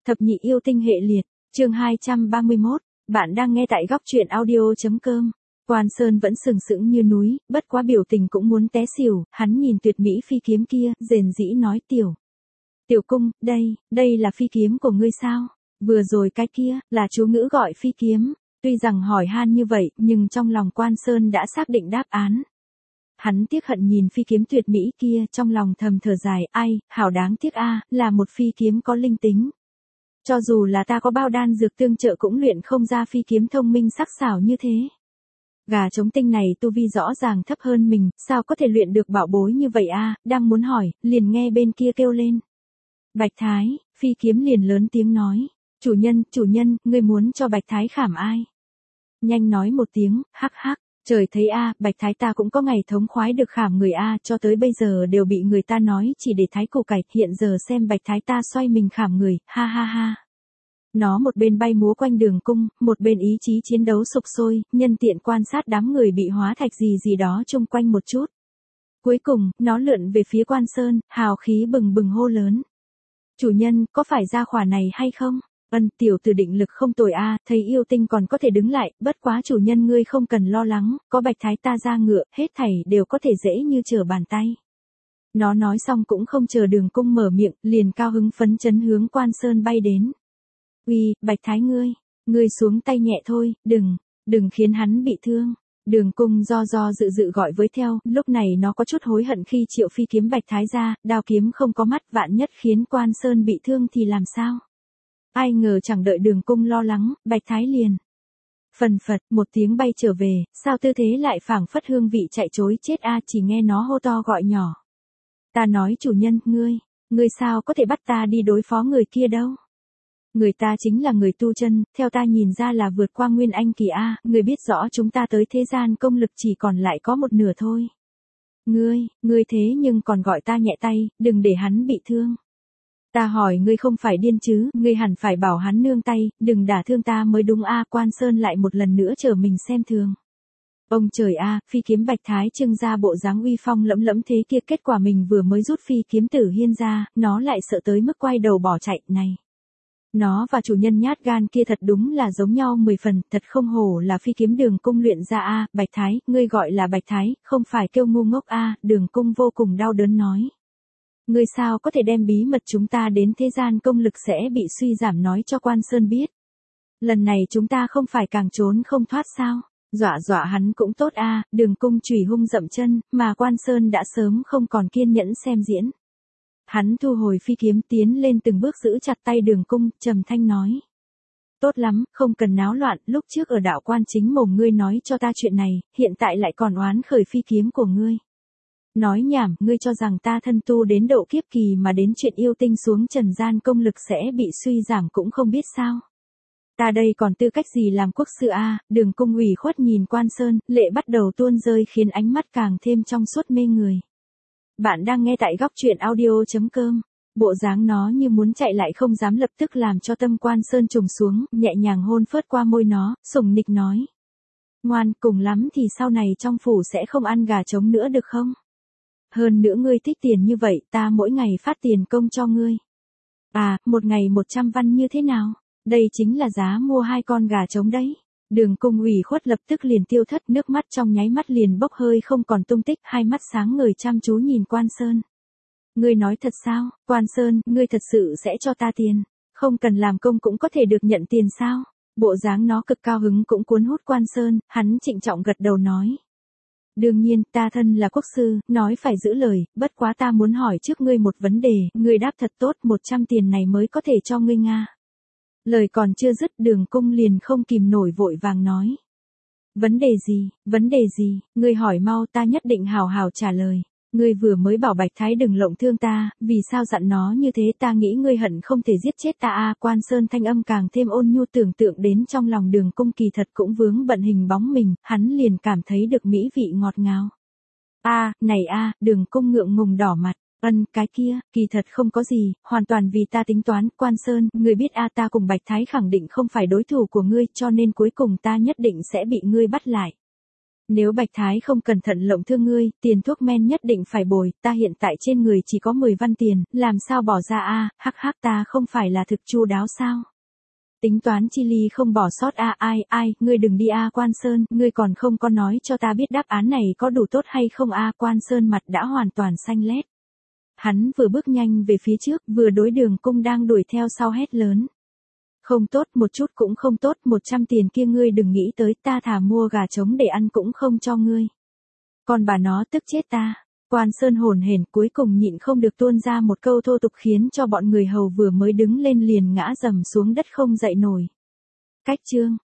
Thập nhị yêu tinh hệ liệt, chương 231, bạn đang nghe tại góc truyện audio.com. Quan Sơn vẫn sừng sững như núi, bất quá biểu tình cũng muốn té xỉu, hắn nhìn tuyệt mỹ phi kiếm kia, rền rĩ nói Tiểu cung, đây là phi kiếm của ngươi sao? Vừa rồi cái kia, là chú ngữ gọi phi kiếm. Tuy rằng hỏi han như vậy, nhưng trong lòng Quan Sơn đã xác định đáp án. Hắn tiếc hận nhìn phi kiếm tuyệt mỹ kia, trong lòng thầm thở dài, ai, hảo đáng tiếc a, là một phi kiếm có linh tính. Cho dù là ta có bao đan dược tương trợ cũng luyện không ra phi kiếm thông minh sắc sảo như thế. Gà trống tinh này tu vi rõ ràng thấp hơn mình, sao có thể luyện được bảo bối như vậy a? Đang muốn hỏi, liền nghe bên kia kêu lên. Bạch Thái, phi kiếm liền lớn tiếng nói, chủ nhân, ngươi muốn cho Bạch Thái khảm ai? Nhanh nói một tiếng, hắc hắc. Trời thấy a, Bạch Thái ta cũng có ngày thống khoái được khảm người a, cho tới bây giờ đều bị người ta nói chỉ để thái củ cải, hiện giờ xem Bạch Thái ta xoay mình khảm người, ha ha ha. Nó một bên bay múa quanh đường cung, một bên ý chí chiến đấu sục sôi, nhân tiện quan sát đám người bị hóa thạch gì đó chung quanh một chút. Cuối cùng, nó lượn về phía Quan Sơn, hào khí bừng bừng hô lớn. Chủ nhân, có phải ra khỏa này hay không? Tiểu tử định lực không tồi a, thấy yêu tinh còn có thể đứng lại, bất quá chủ nhân ngươi không cần lo lắng, có Bạch Thái ta ra ngựa, hết thảy đều có thể dễ như trở bàn tay. Nó nói xong cũng không chờ đường cung mở miệng, liền cao hứng phấn chấn hướng Quan Sơn bay đến. Uy, Bạch Thái ngươi xuống tay nhẹ thôi, đừng khiến hắn bị thương. Đường cung do dự gọi với theo, lúc này nó có chút hối hận khi triệu phi kiếm Bạch Thái ra, đao kiếm không có mắt vạn nhất khiến Quan Sơn bị thương thì làm sao? Ai ngờ chẳng đợi đường cung lo lắng, Bạch Thái liền. Phần phật, một tiếng bay trở về, sao tư thế lại phảng phất hương vị chạy trối chết a, chỉ nghe nó hô to gọi nhỏ. Ta nói chủ nhân, ngươi sao có thể bắt ta đi đối phó người kia đâu? Người ta chính là người tu chân, theo ta nhìn ra là vượt qua Nguyên Anh kỳ a, người biết rõ chúng ta tới thế gian công lực chỉ còn lại có một nửa thôi. Ngươi thế nhưng còn gọi ta nhẹ tay, đừng để hắn bị thương. Ta hỏi ngươi không phải điên chứ, ngươi hẳn phải bảo hắn nương tay, đừng đả thương ta mới đúng a. Quan Sơn lại một lần nữa trở mình xem thường. Ông trời a, phi kiếm Bạch Thái trưng ra bộ dáng uy phong lẫm lẫm thế kia, kết quả mình vừa mới rút phi kiếm Tử Hiên ra, nó lại sợ tới mức quay đầu bỏ chạy này. Nó và chủ nhân nhát gan kia thật đúng là giống nhau 10 phần, thật không hổ là phi kiếm đường cung luyện ra a. Bạch Thái, ngươi gọi là Bạch Thái, không phải kêu ngu ngốc a. Đường cung vô cùng đau đớn nói. Ngươi sao có thể đem bí mật chúng ta đến thế gian công lực sẽ bị suy giảm nói cho Quan Sơn biết. Lần này chúng ta không phải càng trốn không thoát sao? Dọa hắn cũng tốt a. Đường cung chùy hung dậm chân, mà Quan Sơn đã sớm không còn kiên nhẫn xem diễn. Hắn thu hồi phi kiếm tiến lên từng bước giữ chặt tay đường cung, trầm thanh nói. Tốt lắm, không cần náo loạn, lúc trước ở đạo quan chính mồm ngươi nói cho ta chuyện này, hiện tại lại còn oán khởi phi kiếm của ngươi. Nói nhảm, ngươi cho rằng ta thân tu đến độ kiếp kỳ mà đến chuyện yêu tinh xuống trần gian công lực sẽ bị suy giảm cũng không biết sao. Ta đây còn tư cách gì làm quốc sư a? Đường cung ủy khuất nhìn Quan Sơn, lệ bắt đầu tuôn rơi khiến ánh mắt càng thêm trong suốt mê người. Bạn đang nghe tại góc truyện audio.com. Bộ dáng nó như muốn chạy lại không dám lập tức làm cho tâm Quan Sơn trùng xuống, nhẹ nhàng hôn phớt qua môi nó, sủng nịch nói. Ngoan, cùng lắm thì sau này trong phủ sẽ không ăn gà trống nữa được không? Hơn nữa ngươi thích tiền như vậy, ta mỗi ngày phát tiền công cho ngươi. À, một ngày 100 văn như thế nào? Đây chính là giá mua 2 con gà trống đấy. Đường cung ủy khuất lập tức liền tiêu thất, nước mắt trong nháy mắt liền bốc hơi không còn tung tích, hai mắt sáng ngời chăm chú nhìn Quan Sơn. Ngươi nói thật sao, Quan Sơn, ngươi thật sự sẽ cho ta tiền? Không cần làm công cũng có thể được nhận tiền sao? Bộ dáng nó cực cao hứng cũng cuốn hút Quan Sơn, hắn trịnh trọng gật đầu nói. Đương nhiên, ta thân là quốc sư, nói phải giữ lời, bất quá ta muốn hỏi trước ngươi một vấn đề, ngươi đáp thật tốt, 100 tiền này mới có thể cho ngươi Nga. Lời còn chưa dứt, đường cung liền không kìm nổi vội vàng nói. Vấn đề gì, ngươi hỏi mau, ta nhất định hào hào trả lời. Ngươi vừa mới bảo Bạch Thái đừng lộng thương ta, vì sao dặn nó như thế, ta nghĩ ngươi hận không thể giết chết ta a. Quan Sơn thanh âm càng thêm ôn nhu, tưởng tượng đến trong lòng đường cung kỳ thật cũng vướng bận hình bóng mình, hắn liền cảm thấy được mỹ vị ngọt ngào. Đường cung ngượng ngùng đỏ mặt. Cái kia, kỳ thật không có gì, hoàn toàn vì ta tính toán, Quan Sơn, ngươi biết ta cùng Bạch Thái khẳng định không phải đối thủ của ngươi, cho nên cuối cùng ta nhất định sẽ bị ngươi bắt lại. Nếu Bạch Thái không cẩn thận lộng thương ngươi, tiền thuốc men nhất định phải bồi, ta hiện tại trên người chỉ có 10 văn tiền, làm sao bỏ ra a? Hắc hắc, ta không phải là thực chu đáo sao? Tính toán chi ly không bỏ sót a. Ai, ngươi đừng đi a. Quan Sơn, ngươi còn không có nói cho ta biết đáp án này có đủ tốt hay không a. Quan Sơn mặt đã hoàn toàn xanh lét. Hắn vừa bước nhanh về phía trước, vừa đối Đường Cung đang đuổi theo sau hét lớn. Không tốt, một chút cũng không tốt, 100 tiền kia ngươi đừng nghĩ tới, ta thà mua gà trống để ăn cũng không cho ngươi. Còn bà nó tức chết ta. Quan Sơn hồn hển cuối cùng nhịn không được tuôn ra một câu thô tục khiến cho bọn người hầu vừa mới đứng lên liền ngã dầm xuống đất không dậy nổi. Cách chương